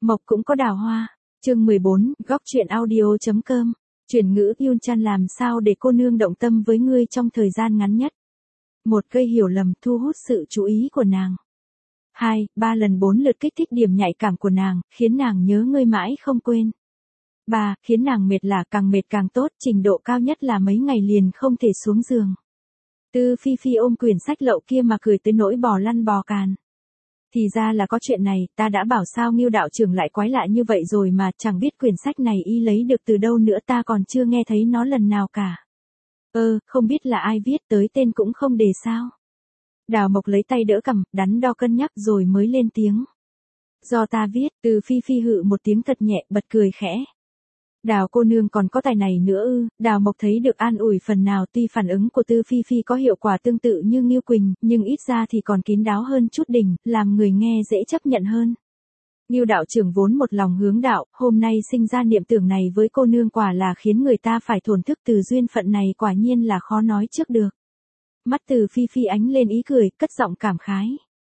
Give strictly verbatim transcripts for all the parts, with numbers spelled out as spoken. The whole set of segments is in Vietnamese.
Mộc cũng có đào hoa. Chương mười bốn, góc truyện audio.com. Chuyển ngữ Yun Chan làm sao để cô nương động tâm với ngươi trong thời gian ngắn nhất. Một, gây hiểu lầm, thu hút sự chú ý của nàng. Hai, ba lần bốn lượt kích thích điểm nhạy cảm của nàng, khiến nàng nhớ ngươi mãi không quên. Ba, khiến nàng mệt là càng mệt càng tốt, trình độ cao nhất là mấy ngày liền không thể xuống giường. Tư Phi Phi ôm quyển sách lậu kia mà cười tới nỗi bò lăn bò càn. Thì ra là có chuyện này, ta đã bảo sao Ngưu đạo trưởng lại quái lạ như vậy rồi mà, chẳng biết quyển sách này y lấy được từ đâu nữa, ta còn chưa nghe thấy nó lần nào cả. Ơ, không biết là ai viết, tới tên cũng không đề sao. Đào Mộc lấy tay đỡ cằm, đắn đo cân nhắc rồi mới lên tiếng. Do ta viết. Từ Phi Phi hự một tiếng thật nhẹ, bật cười khẽ. Đào cô nương còn có tài này nữa ư? Đào Mộc thấy được an ủi phần nào, tuy phản ứng của Tư Phi Phi có hiệu quả tương tự như Ngưu Quỳnh, nhưng ít ra thì còn kín đáo hơn chút đỉnh, làm người nghe dễ chấp nhận hơn. Ngưu đạo trưởng vốn một lòng hướng đạo, hôm nay sinh ra niệm tưởng này với cô nương quả là khiến người ta phải thổn thức, từ duyên phận này quả nhiên là khó nói trước được. Mắt Từ Phi Phi ánh lên ý cười, cất giọng cảm khái.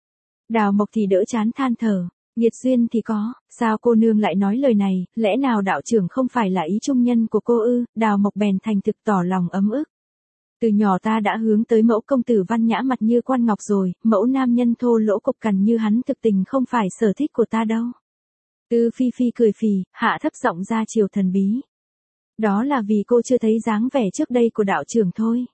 Đào Mộc thì đỡ chán than thở. Nghiệt duyên thì có, sao cô nương lại nói lời này, lẽ nào đạo trưởng không phải là ý trung nhân của cô ư? Đào Mộc bèn thành thực tỏ lòng ấm ức. Từ nhỏ ta đã hướng tới mẫu công tử văn nhã mặt như quan ngọc rồi, mẫu nam nhân thô lỗ cục cằn như hắn thực tình không phải sở thích của ta đâu. Tư Phi Phi cười phì, hạ thấp giọng ra chiều thần bí. Đó là vì cô chưa thấy dáng vẻ trước đây của đạo trưởng thôi.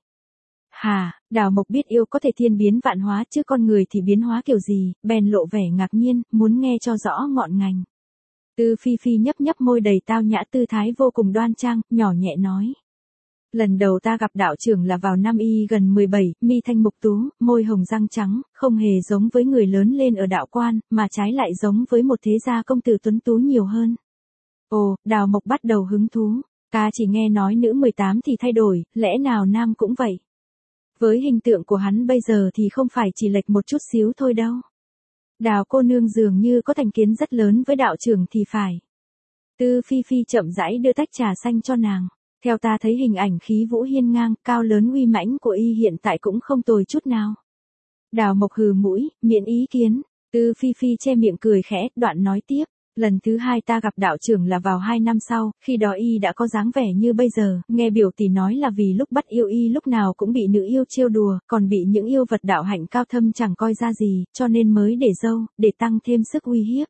Hà, Đào Mộc biết yêu có thể thiên biến vạn hóa, chứ con người thì biến hóa kiểu gì, bèn lộ vẻ ngạc nhiên, muốn nghe cho rõ ngọn ngành. Tư Phi Phi nhấp nhấp môi đầy tao nhã, tư thái vô cùng đoan trang, nhỏ nhẹ nói. Lần đầu ta gặp đạo trưởng là vào năm y gần mười bảy, mi thanh mục tú, môi hồng răng trắng, không hề giống với người lớn lên ở đạo quan, mà trái lại giống với một thế gia công tử tuấn tú nhiều hơn. Ồ, Đào Mộc bắt đầu hứng thú, ta chỉ nghe nói nữ mười tám thì thay đổi, lẽ nào nam cũng vậy? Với hình tượng của hắn bây giờ thì không phải chỉ lệch một chút xíu thôi đâu. Đào cô nương dường như có thành kiến rất lớn với đạo trưởng thì phải. Tư Phi Phi chậm rãi đưa tách trà xanh cho nàng. Theo ta thấy hình ảnh khí vũ hiên ngang, cao lớn uy mãnh của y hiện tại cũng không tồi chút nào. Đào Mộc hừ mũi, miễn ý kiến. Tư Phi Phi che miệng cười khẽ, đoạn nói tiếp. Lần thứ hai ta gặp đạo trưởng là vào hai năm sau, khi đó y đã có dáng vẻ như bây giờ, nghe biểu tỷ nói là vì lúc bắt yêu y lúc nào cũng bị nữ yêu trêu đùa, còn bị những yêu vật đạo hạnh cao thâm chẳng coi ra gì, cho nên mới để dâu, để tăng thêm sức uy hiếp.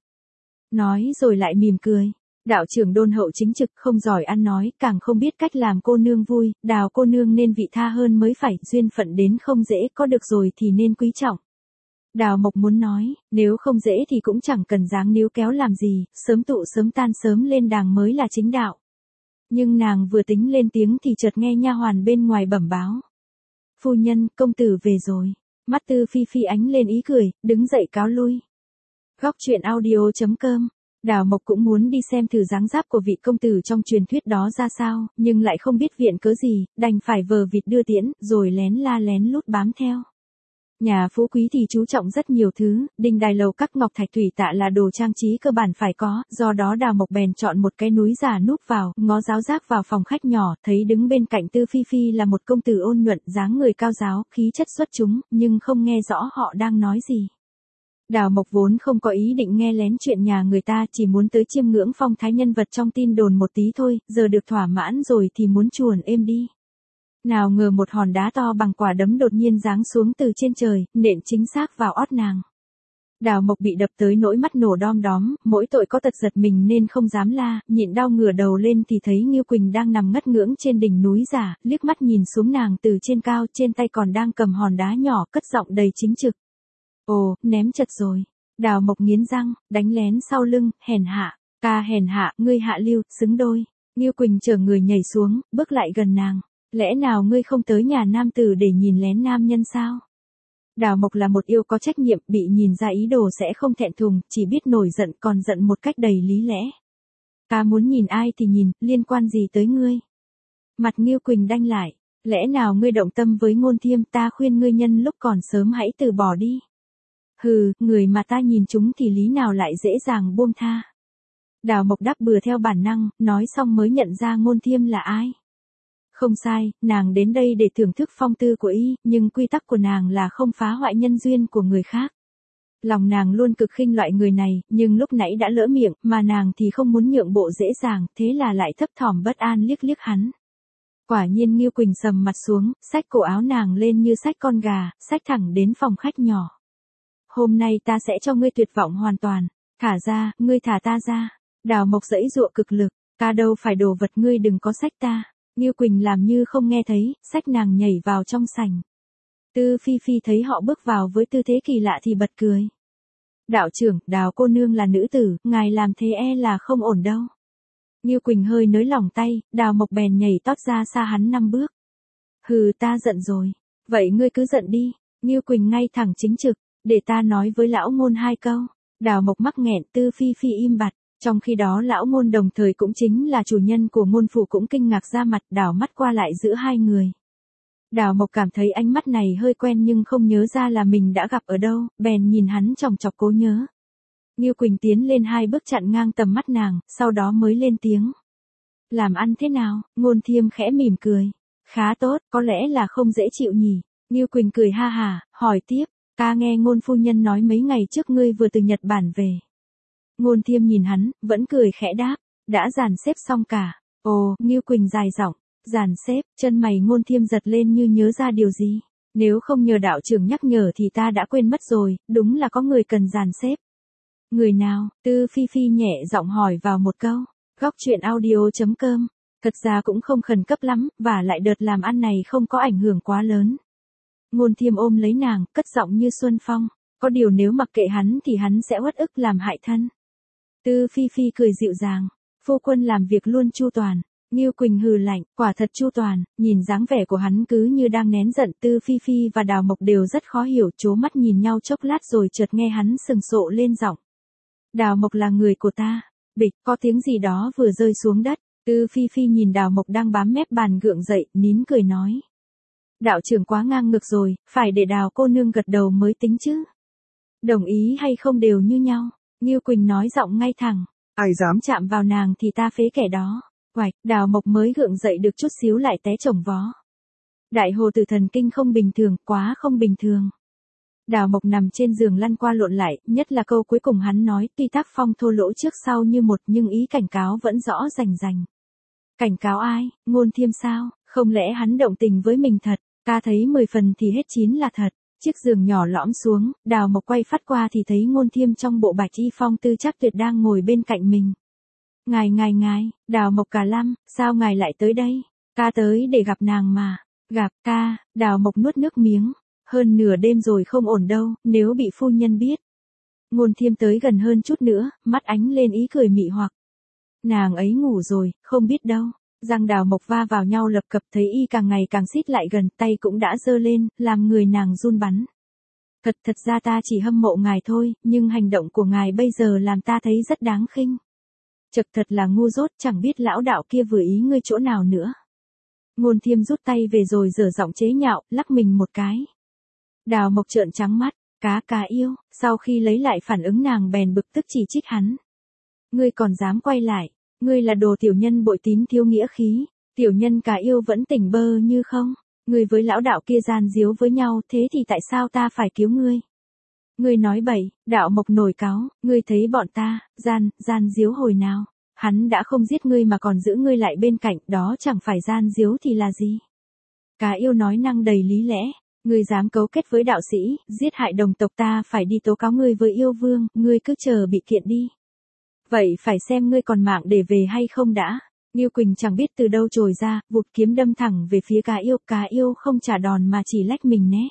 Nói rồi lại mỉm cười. Đạo trưởng đôn hậu chính trực, không giỏi ăn nói, càng không biết cách làm cô nương vui, Đào cô nương nên vị tha hơn mới phải, duyên phận đến không dễ, có được rồi thì nên quý trọng. Đào Mộc muốn nói, nếu không dễ thì cũng chẳng cần dáng níu kéo làm gì, sớm tụ sớm tan sớm lên đàng mới là chính đạo. Nhưng nàng vừa tính lên tiếng thì chợt nghe nha hoàn bên ngoài bẩm báo. Phu nhân, công tử về rồi. Mắt Tư Phi Phi ánh lên ý cười, đứng dậy cáo lui. Góc truyện audio.com. Đào Mộc cũng muốn đi xem thử dáng dấp của vị công tử trong truyền thuyết đó ra sao, nhưng lại không biết viện cớ gì, đành phải vờ vịt đưa tiễn, rồi lén la lén lút bám theo. Nhà phú quý thì chú trọng rất nhiều thứ, đình đài lầu các ngọc thạch thủy tạ là đồ trang trí cơ bản phải có, do đó Đào Mộc bèn chọn một cái núi giả núp vào, ngó giáo giác vào phòng khách nhỏ, thấy đứng bên cạnh Tư Phi Phi là một công tử ôn nhuận, dáng người cao giáo, khí chất xuất chúng, nhưng không nghe rõ họ đang nói gì. Đào Mộc vốn không có ý định nghe lén chuyện nhà người ta, chỉ muốn tới chiêm ngưỡng phong thái nhân vật trong tin đồn một tí thôi, giờ được thỏa mãn rồi thì muốn chuồn êm đi. Nào ngờ một hòn đá to bằng quả đấm đột nhiên giáng xuống từ trên trời, nện chính xác vào ót nàng. Đào Mộc bị đập tới nỗi mắt nổ đom đóm, mỗi tội có tật giật mình nên không dám la, nhịn đau ngửa đầu lên thì thấy Ngưu Quỳnh đang nằm ngất ngưỡng trên đỉnh núi giả, liếc mắt nhìn xuống nàng từ trên cao, trên tay còn đang cầm hòn đá nhỏ, cất giọng đầy chính trực. Ồ, ném chật rồi. Đào Mộc nghiến răng, đánh lén sau lưng, hèn hạ, ca hèn hạ, ngươi hạ lưu, xứng đôi. Ngưu Quỳnh chở người nhảy xuống, bước lại gần nàng. Lẽ nào ngươi không tới nhà nam tử để nhìn lén nam nhân sao? Đào Mộc là một yêu có trách nhiệm, bị nhìn ra ý đồ sẽ không thẹn thùng, chỉ biết nổi giận, còn giận một cách đầy lý lẽ. Ta muốn nhìn ai thì nhìn, liên quan gì tới ngươi? Mặt Ngưu Quỳnh đanh lại, lẽ nào ngươi động tâm với Ngôn Thiêm, ta khuyên ngươi nhân lúc còn sớm hãy từ bỏ đi. Hừ, người mà ta nhìn chúng thì lý nào lại dễ dàng buông tha. Đào Mộc đáp bừa theo bản năng, nói xong mới nhận ra Ngôn Thiêm là ai. Không sai, nàng đến đây để thưởng thức phong tư của y, nhưng quy tắc của nàng là không phá hoại nhân duyên của người khác. Lòng nàng luôn cực khinh loại người này, nhưng lúc nãy đã lỡ miệng, mà nàng thì không muốn nhượng bộ dễ dàng, thế là lại thấp thỏm bất an liếc liếc hắn. Quả nhiên Ngưu Quỳnh sầm mặt xuống, xách cổ áo nàng lên như xách con gà, xách thẳng đến phòng khách nhỏ. Hôm nay ta sẽ cho ngươi tuyệt vọng hoàn toàn. Thả ra, ngươi thả ta ra. Đào Mộc giãy giụa cực lực, ta đâu phải đồ vật ngươi đừng có xách ta. Ngưu Quỳnh làm như không nghe thấy, xách nàng nhảy vào trong sảnh. Tư Phi Phi thấy họ bước vào với tư thế kỳ lạ thì bật cười. Đạo trưởng, Đào cô nương là nữ tử, ngài làm thế e là không ổn đâu. Ngưu Quỳnh hơi nới lỏng tay, Đào Mộc bèn nhảy tót ra xa hắn năm bước. Hừ, ta giận rồi. Vậy ngươi cứ giận đi. Ngưu Quỳnh ngay thẳng chính trực, để ta nói với lão ngôn hai câu. Đào Mộc mắc nghẹn, Tư Phi Phi im bặt. Trong khi đó lão ngôn đồng thời cũng chính là chủ nhân của ngôn phủ cũng kinh ngạc ra mặt, đảo mắt qua lại giữa hai người. Đào Mộc cảm thấy ánh mắt này hơi quen nhưng không nhớ ra là mình đã gặp ở đâu, bèn nhìn hắn chòng chọc cố nhớ. Ngưu Quỳnh tiến lên hai bước chặn ngang tầm mắt nàng, sau đó mới lên tiếng. Làm ăn thế nào? Ngôn Thiêm khẽ mỉm cười. Khá tốt, có lẽ là không dễ chịu nhỉ. Ngưu Quỳnh cười ha hà, hỏi tiếp, ta nghe Ngôn phu nhân nói mấy ngày trước ngươi vừa từ Nhật Bản về. Ngôn Thiêm nhìn hắn, vẫn cười khẽ đáp, đã dàn xếp xong cả. Ồ, Ngưu Quỳnh dài giọng, dàn xếp, chân mày Ngôn Thiêm giật lên như nhớ ra điều gì. Nếu không nhờ đạo trưởng nhắc nhở thì ta đã quên mất rồi, đúng là có người cần dàn xếp. Người nào? Tư Phi Phi nhẹ giọng hỏi vào một câu. Góc chuyện audio chấm com. Thật ra cũng không khẩn cấp lắm, và lại đợt làm ăn này không có ảnh hưởng quá lớn. Ngôn Thiêm ôm lấy nàng, cất giọng như xuân phong. Có điều nếu mặc kệ hắn thì hắn sẽ uất ức làm hại thân. Tư Phi Phi cười dịu dàng. Phu quân làm việc luôn chu toàn. Ngưu Quỳnh hừ lạnh, quả thật chu toàn, nhìn dáng vẻ của hắn cứ như đang nén giận. Tư Phi Phi và Đào Mộc đều rất khó hiểu, chố mắt nhìn nhau chốc lát rồi chợt nghe hắn sừng sộ lên giọng. Đào Mộc là người của ta. Bịch, có tiếng gì đó vừa rơi xuống đất. Tư Phi Phi nhìn Đào Mộc đang bám mép bàn gượng dậy, nín cười nói. Đạo trưởng quá ngang ngược rồi, phải để Đào cô nương gật đầu mới tính chứ. Đồng ý hay không đều như nhau. Ngưu Quỳnh nói giọng ngay thẳng. Ai dám chạm vào nàng thì ta phế kẻ đó. Oạch, Đào Mộc mới gượng dậy được chút xíu lại té chồng vó. Đại hồ tử thần kinh không bình thường, quá không bình thường. Đào Mộc nằm trên giường lăn qua lộn lại, nhất là câu cuối cùng hắn nói, tuy tác phong thô lỗ trước sau như một nhưng ý cảnh cáo vẫn rõ rành rành. Cảnh cáo ai? Ngôn Thiêm sao? Không lẽ hắn động tình với mình thật? Ta thấy mười phần thì hết chín là thật. Chiếc giường nhỏ lõm xuống, Đào Mộc quay phát qua thì thấy Ngôn Thiêm trong bộ bạch y phong tư chắc tuyệt đang ngồi bên cạnh mình. Ngài ngài ngài, Đào Mộc cả lăm, sao ngài lại tới đây? Ta tới để gặp nàng mà. Gặp ta, Đào Mộc nuốt nước miếng. Hơn nửa đêm rồi không ổn đâu, nếu bị phu nhân biết. Ngôn Thiêm tới gần hơn chút nữa, mắt ánh lên ý cười mị hoặc. Nàng ấy ngủ rồi, không biết đâu. Răng Đào Mộc va vào nhau lập cập thấy y càng ngày càng xít lại gần, tay cũng đã giơ lên, làm người nàng run bắn. Thật thật ra ta chỉ hâm mộ ngài thôi, nhưng hành động của ngài bây giờ làm ta thấy rất đáng khinh. Chật thật là ngu dốt, chẳng biết lão đạo kia vừa ý ngươi chỗ nào nữa. Ngôn Thiêm rút tay về rồi dở giọng chế nhạo, lắc mình một cái. Đào Mộc trợn trắng mắt, cá cá yêu, sau khi lấy lại phản ứng nàng bèn bực tức chỉ trích hắn. Ngươi còn dám quay lại, ngươi là đồ tiểu nhân bội tín thiếu nghĩa khí, tiểu nhân cá yêu vẫn tỉnh bơ như không, ngươi với lão đạo kia gian díu với nhau thế thì tại sao ta phải cứu ngươi? Ngươi nói bậy, Đạo Mộc nổi cáu, ngươi thấy bọn ta, gian, gian díu hồi nào, hắn đã không giết ngươi mà còn giữ ngươi lại bên cạnh, đó chẳng phải gian díu thì là gì? Cá yêu nói năng đầy lý lẽ. Ngươi dám cấu kết với đạo sĩ, giết hại đồng tộc ta phải đi tố cáo ngươi với yêu vương, ngươi cứ chờ bị kiện đi. Vậy phải xem ngươi còn mạng để về hay không đã. Ngưu Quỳnh chẳng biết từ đâu trồi ra, vụt kiếm đâm thẳng về phía cá yêu, cá yêu không trả đòn mà chỉ lách mình né.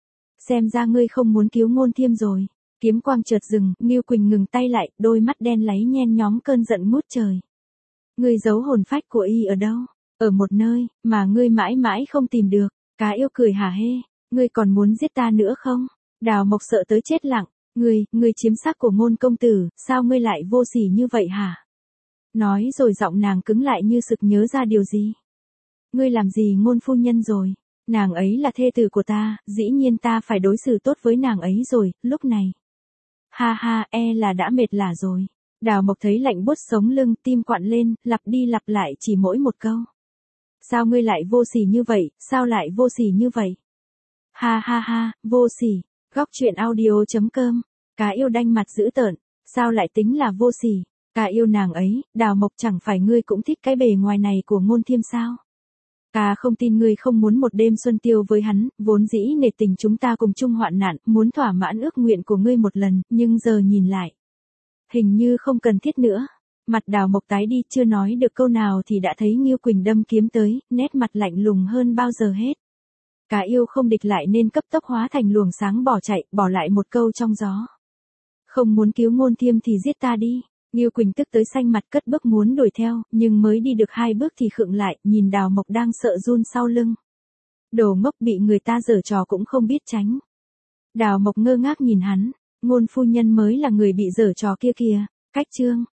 Xem ra ngươi không muốn cứu Ngôn Thiêm rồi. Kiếm quang chợt dừng, Ngưu Quỳnh ngừng tay lại, đôi mắt đen láy nhen nhóm cơn giận ngút trời. Ngươi giấu hồn phách của y ở đâu? Ở một nơi, mà ngươi mãi mãi không tìm được. Cá yêu cười hả hê. Ngươi còn muốn giết ta nữa không? Đào Mộc sợ tới chết lặng. Ngươi, ngươi chiếm xác của Ngôn công tử, sao ngươi lại vô sỉ như vậy hả? Nói rồi giọng nàng cứng lại như sực nhớ ra điều gì. Ngươi làm gì Ngôn phu nhân rồi? Nàng ấy là thê tử của ta, dĩ nhiên ta phải đối xử tốt với nàng ấy rồi, lúc này. Ha ha, e là đã mệt lả rồi. Đào Mộc thấy lạnh buốt sống lưng, tim quặn lên, lặp đi lặp lại chỉ mỗi một câu. Sao ngươi lại vô sỉ như vậy, sao lại vô sỉ như vậy? Ha ha ha, vô sỉ. Góc chuyện audio chấm com Cá yêu đanh mặt dữ tợn, sao lại tính là vô sỉ, cá yêu nàng ấy, Đào Mộc chẳng phải ngươi cũng thích cái bề ngoài này của Ngôn Thiêm sao? Cá không tin ngươi không muốn một đêm xuân tiêu với hắn, vốn dĩ nể tình chúng ta cùng chung hoạn nạn, muốn thỏa mãn ước nguyện của ngươi một lần, nhưng giờ nhìn lại. Hình như không cần thiết nữa. Mặt Đào Mộc tái đi, chưa nói được câu nào thì đã thấy Ngưu Quỳnh đâm kiếm tới, nét mặt lạnh lùng hơn bao giờ hết. Cá yêu không địch lại nên cấp tốc hóa thành luồng sáng bỏ chạy, bỏ lại một câu trong gió. Không muốn cứu Ngôn Thiêm thì giết ta đi. Ngưu Quỳnh tức tới xanh mặt cất bước muốn đuổi theo, nhưng mới đi được hai bước thì khựng lại, nhìn Đào Mộc đang sợ run sau lưng. Đồ ngốc bị người ta giở trò cũng không biết tránh. Đào Mộc ngơ ngác nhìn hắn, Ngôn phu nhân mới là người bị giở trò kia kìa. Cách chương